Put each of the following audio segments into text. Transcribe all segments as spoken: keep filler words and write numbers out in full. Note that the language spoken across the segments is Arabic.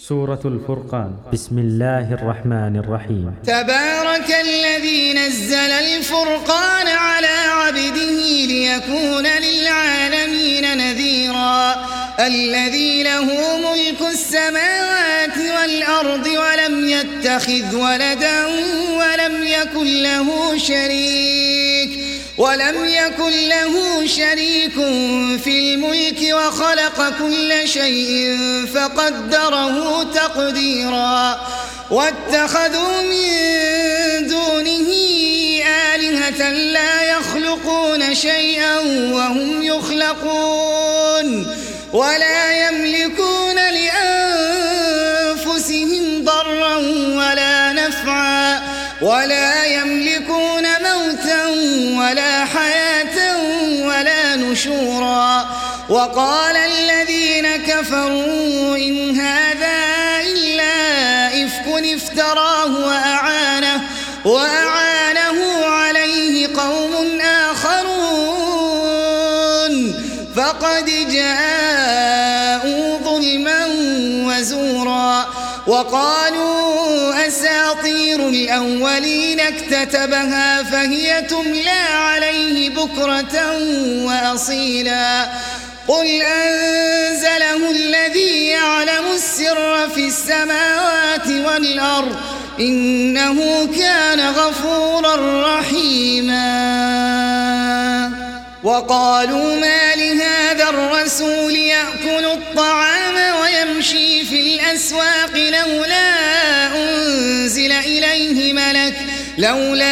سورة الفرقان. بسم الله الرحمن الرحيم. تبارك الذي نزل الفرقان على عبده ليكون للعالمين نذيرا الذي له ملك السماوات والأرض ولم يتخذ ولدا ولم يكن له شريك ولم يكن له شريك في الملك وخلق كل شيء فقدره تقديرا واتخذوا من دونه آلهة لا يخلقون شيئا وهم يخلقون ولا يملكون لأنفسهم ضرا ولا نفعا ولا يملكون موتا ولا حياة ولا نشورا وقال الذين كفروا إن هذا إلا إفك افتراه وأعانه, وأعانه عليه قوم آخرون فقد جاءوا ظلما وزورا وقالوا أساطير الأولين اكتتبها فهي تملى عليه بكرة وأصيلا قل أنزله الذي يعلم السر في السماوات والأرض إنه كان غفورا رحيما وقالوا ما لهذا الرسول يأكل الطعام ويمشي في الأسواق لولا أنزل إليه ملك لولا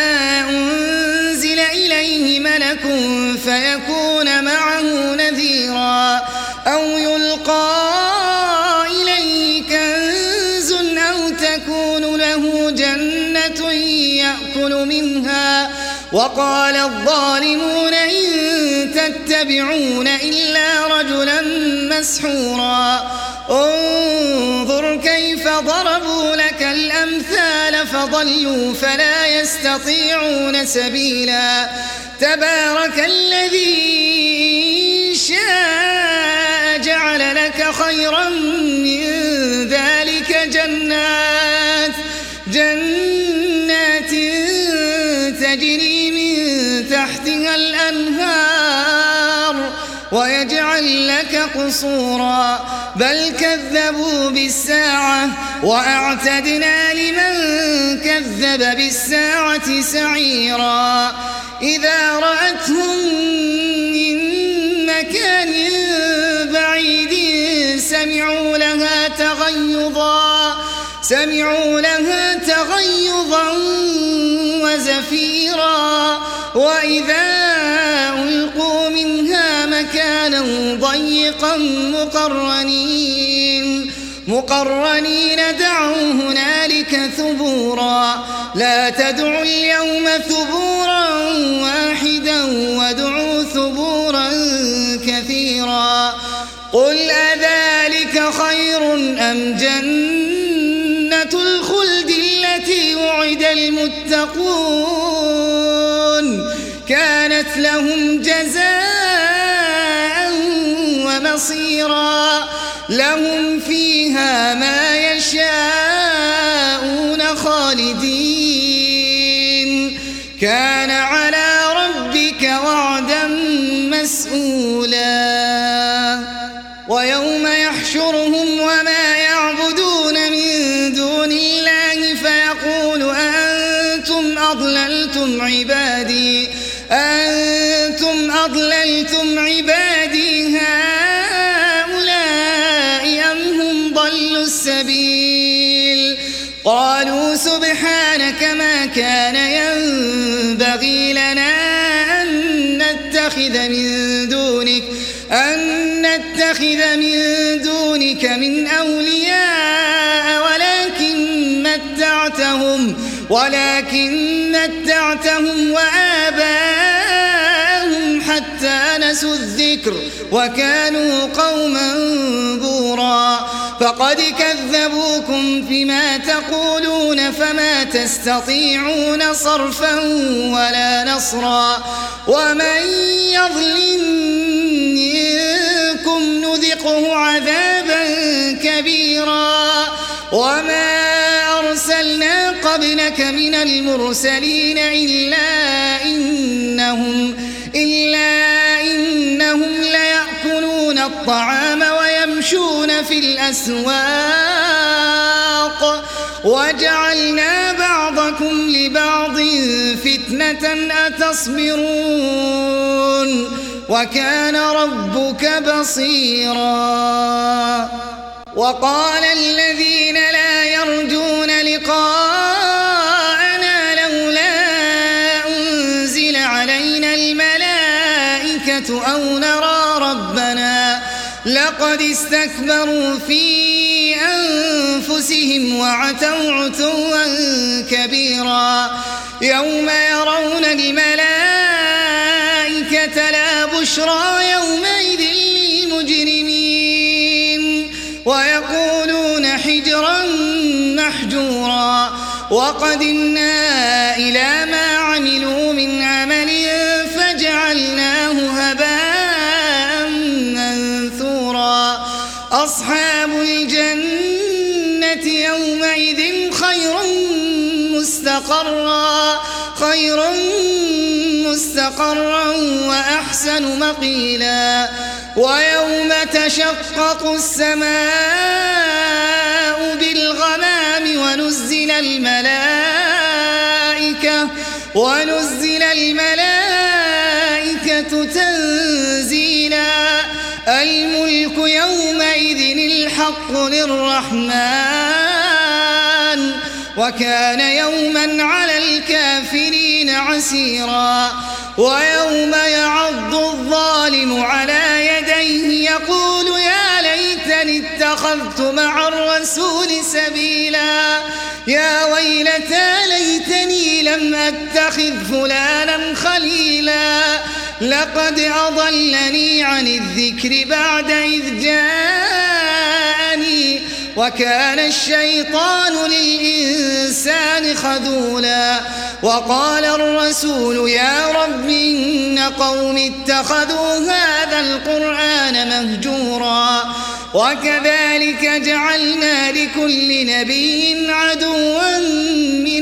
أنزل إليه ملك فيكون معه نذيرا أو يلقى إليه كنز أو تكون له جنة يأكل منها وقال الظالمون إن تتبعون إلا رجلا مسحورا انظر كيف ضربوا لك الأمثال فضلوا فلا يستطيعون سبيلا تبارك الذي شاء جعل لك خيرا من ذلك جنات جنات تجري من تحتها الأنهار ويجعل لك قصورا بل كذبوا بالساعة وأعتدنا لمن كذب بالساعة سعيرا إذا رأتهم من مكان بعيد سمعوا لها تغيظا سمعوا لها تغيظا وزفيرا وإذا ألقوا منها مكانا ضيقا مقرنين مقرنين دعوا هنالك ثبورا لا تدعوا اليوم ثبورا واحدا وادعوا ثبورا كثيرا قل أذلك خير أم جنة الخلد التي وعد المتقون كانت لهم جزاء ومصيرا لهم فيها ما يشاءون خالدين كان على ربك وعدا مسئولا ويوم يحشرهم وما يعبدون من دون الله فيقول أنتم أضللتم عبادي أنتم أضللتم عبادي هؤلاء أم هم ضلوا السبيل قالوا سبحانك ما كان ينبغي لنا أن نتخذ من دونك أن نتخذ من دونك من أولياء ولكن متعتهم ولكن متعتهم وآباءهم حتى نسوا الذكر وكانوا قوما بورا فقد كذبوكم فيما تقولون فما تستطيعون صرفا ولا نصرا ومن يظلم منكم نذقه عذابا كبيرا كبيرا وما أرسلنا قبلك من المرسلين إلا إنهم, إلا إنهم ليأكلون الطعام ويمشون في الأسواق وجعلنا بعضكم لبعض فتنة أتصبرون وكان ربك بصيرا. وقال الذين لا يرجون لقاءنا لولا أنزل علينا الملائكة أو نرى ربنا لقد استكبروا في أنفسهم وعتوا عتوا كبيرا يوم يرون الملائكة لا بشرى يومئذ للمجرمين ويقولون حجرا محجورا وقدمنا إلى ما عملوا من عمل فجعلناه هباء منثورا. أصحاب الجنة يومئذ خير مستقرا خير مستقرا وأحسن مقيلا. ويوم تشقق السماء بالغمام ونزل الملائكة ونزل الملائكة تنزيلا. الملك يومئذ الحق للرحمن وكان يوما على الكافرين عسيرا. ويوم يعض الظالم على يديه يقول يا ليتني اتخذت مع الرسول سبيلا يا ويلتى ليتني لم أتخذ فلانا خليلا لقد أضلني عن الذكر بعد إذ جاءني وكان الشيطان للإنسان خذولا. وقال الرسول يا رب إن قوم اتخذوا هذا القرآن مهجورا وكذلك جعلنا لكل نبي عدوا من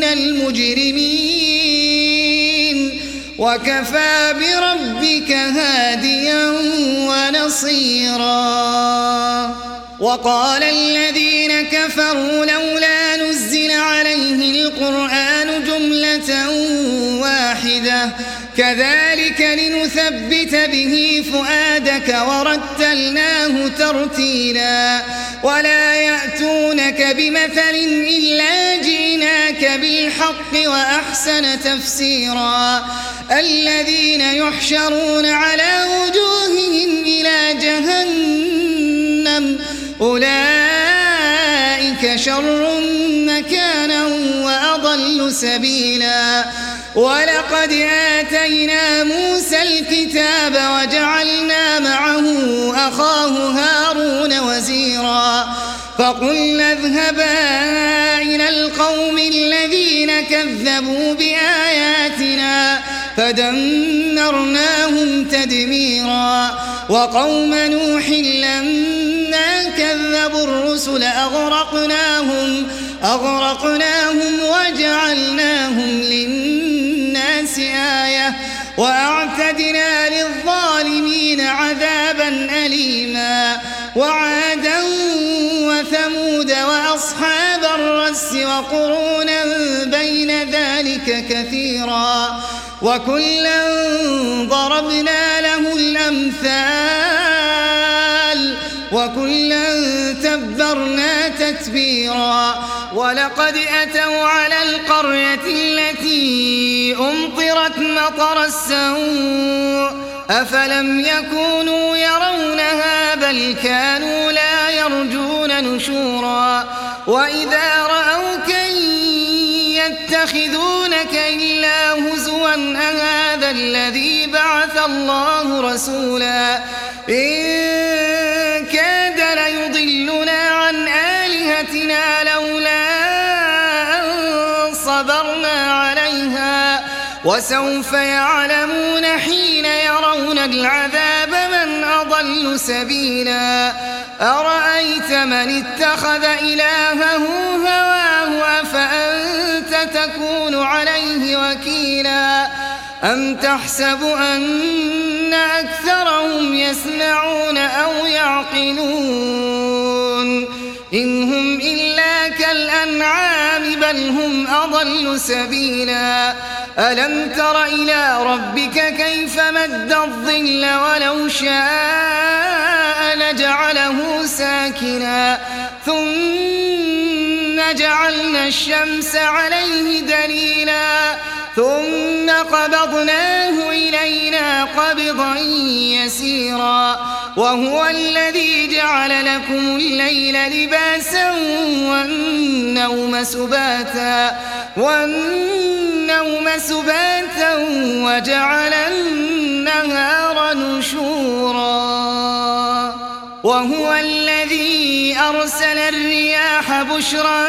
المجرمين وكفى بربك هاديا ونصيرا. وقال الذين كفروا لولا نزل عليه القرآن جملة واحدة كذلك لنثبت به فؤادك ورتلناه ترتيلا. ولا يأتونك بمثل إلا جئناك بالحق وأحسن تفسيرا. الذين يحشرون على وجوههم إلى جهنم أولئك شر مكانا وأضل سبيلا. ولقد آتينا موسى الكتاب وجعلنا معه أخاه هارون وزيرا فقلنا اذهبا إلى القوم الذين كذبوا بآياتنا فدمرناهم تدميرا. وقوم نوح لما كذبوا الرسل أغرقناهم أغرقناهم وجعلناهم للناس آية وأعتدنا للظالمين عذابا أليما. وعادا وثمود وأصحاب الرس وقرونا بين ذلك كثيرا وكلا ضربنا له الأمثال وكلا تبرنا تتبيرا. ولقد أتوا على القرية التي أمطرت مطر السوء أفلم يكونوا يرونها بل كانوا لا يرجون نشورا. وإذا رأوك يتخذونك إلا هزوا أهذا الذي بعث الله رسولا إن كاد ليضلنا عن آلهتنا لولا أن صبرنا عليها وسوف يعلمون حين يرون العذاب من أضل سبيلا. أرأيت من اتخذ إلهه هواه أفأنت تكون عليه وكيلا أم تحسب أن أكثرهم يسمعون أو يعقلون إن هم إلا كالأنعام بل هم أضل سبيلا ألم تر إلى ربك كيف مد الظل ولو شاء لجعله ساكنا ثم جعلنا الشمس عليه دليلا ثم قبضناه إلينا قبضا يسيرا وهو الذي جعل لكم الليل لباسا والنوم سباتا والنوم سباتا وجعل النهار نشورا وهو الذي أرسل الرياح بشرا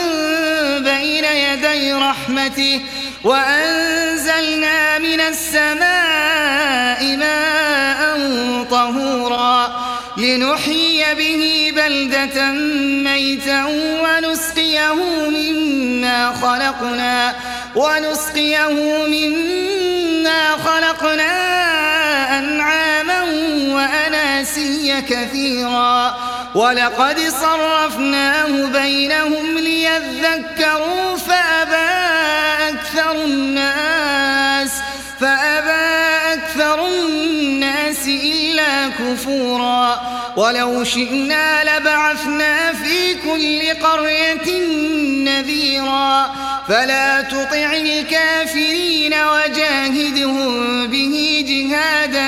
بين يدي رحمته وأنزلنا من السماء ماء طهورا لنحيي به بلدة ميتا ونسقيه مما خلقنا ونسقيه مما خلقنا أنعاما وأناسيا كثيرا ولقد صرفناه بينهم ليذكروا فأبى أكثر الناس فأبى أكثر الناس إلا كفورا ولو شئنا لبعثنا في كل قرية نذيرا فلا تطع الكافرين وجاهدهم به جهادا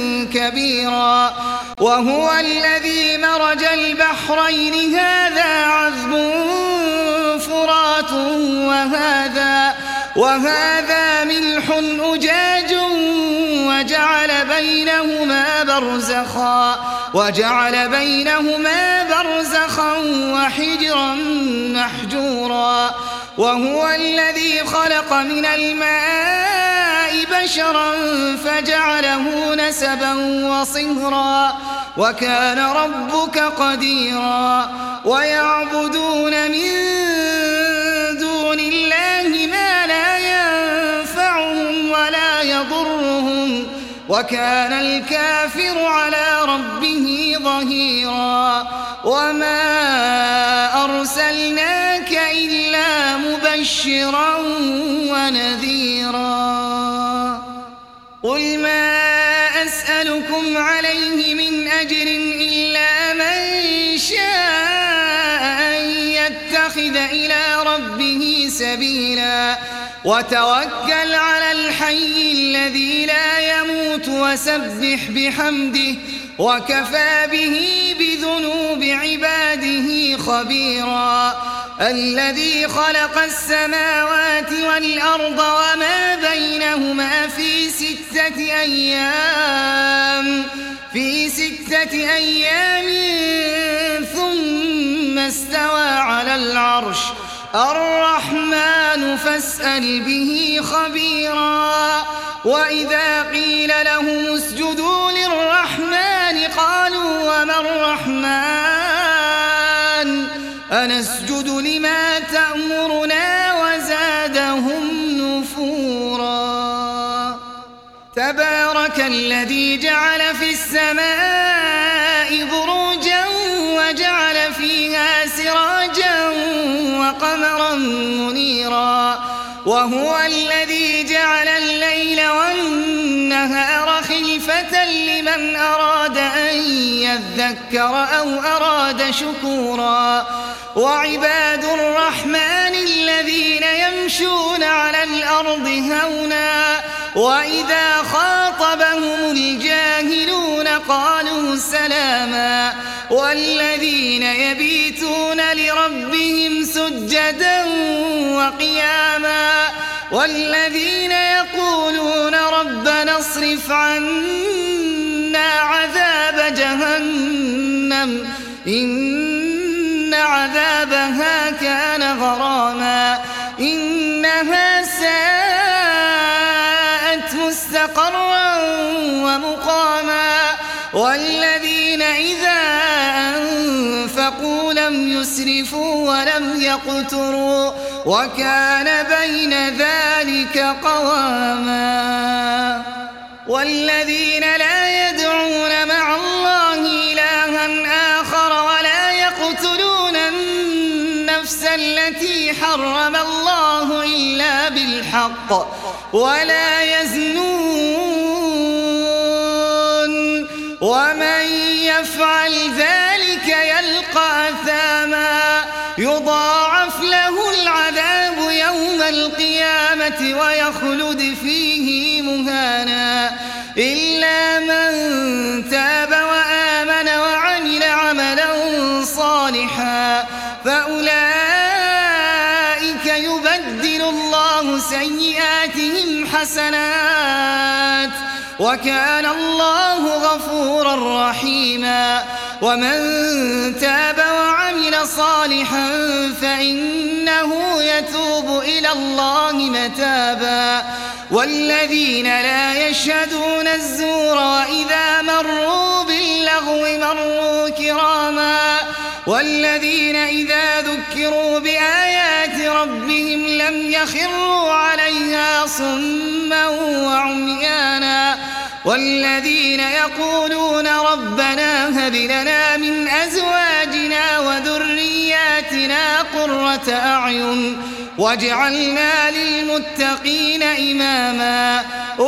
كبيرا وهو الذي مرج البحرين هذا عذب فرات وهذا وهذا ملح أجاج وجعل بينهما برزخا وجعل بينهما برزخا وحجرا محجورا وهو الذي خلق من الماء بشرا فجعله نسبا وصهرا وكان ربك قديرا ويعبدون من دون الله ما لا ينفعهم ولا يضرهم وكان الكافر على ربه ظهيرا وما أرسلناك إلا مبشرا ونذيرا قل ما أسألكم عليه من أجر إلا من شاء أن يتخذ إلى ربه سبيلا وتوكل على الحي الذي لا يموت وسبح بحمده وكفى به بذنوب عباده خبيرا الذي خلق السماوات والأرض وما بينهما في ستة أيام في ستة أيام ثم استوى على العرش الرحمن فاسأل به خبيرا وإذا قيل لهم اسجدوا للرحمن قالوا وما الرحمن أنسجد لما تأمرنا وزادهم نفورا تبارك الذي جعل في السماء بروجا وجعل فيها سراجا وقمرا منيرا وهو الذي جعل الليل والنهار خلفة لمن أراد أن يذكر أو أراد شكورا وعباد الرحمن الذين يمشون على الأرض هونا وإذا خاطبهم الجاهلون قالوا سلاما والذين يبيتون لربهم سجدا وقياما والذين يقولون ربنا اصرف عنا عذاب جهنم إن عذابها كان غراما إنها ساءت مستقرا ومقاما والذين إذا ولم يقتروا وكان بين ذلك قواما والذين لا يدعون مع الله إلها آخر ولا يقتلون النفس التي حرم الله إلا بالحق ولا يزنون ومن يفعل ذلك يلقى أثاما يضاعف له العذاب يوم القيامة ويخلد فيه مهانا إلا من تاب وآمن وعمل عملا صالحا فأولئك يبدل الله سيئاتهم حسنات وكان الله غفورا رحيما ومن تاب وعمل صالحا فإنه يتوب إلى الله متابا والذين لا يشهدون الزور وإذا مروا باللغو مروا كراما والذين إذا ذكروا بآيات ربهم لم يخروا عليها صما وعميانا والذين يقولون ربنا هب لنا من أزواجنا وذرياتنا قرة أعين واجعلنا للمتقين إماما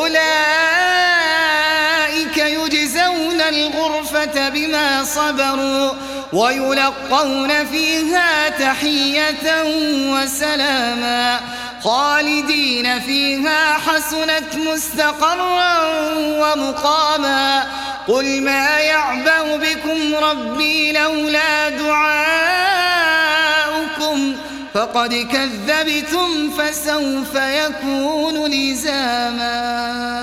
أولئك يجزون الغرفة بما صبروا ويلقون فيها تحية وسلاما خالدين فيها حسنت مستقرا ومقاما قل ما يعبأ بكم ربي لولا دعاؤكم فقد كذبتم فسوف يكون لزاما.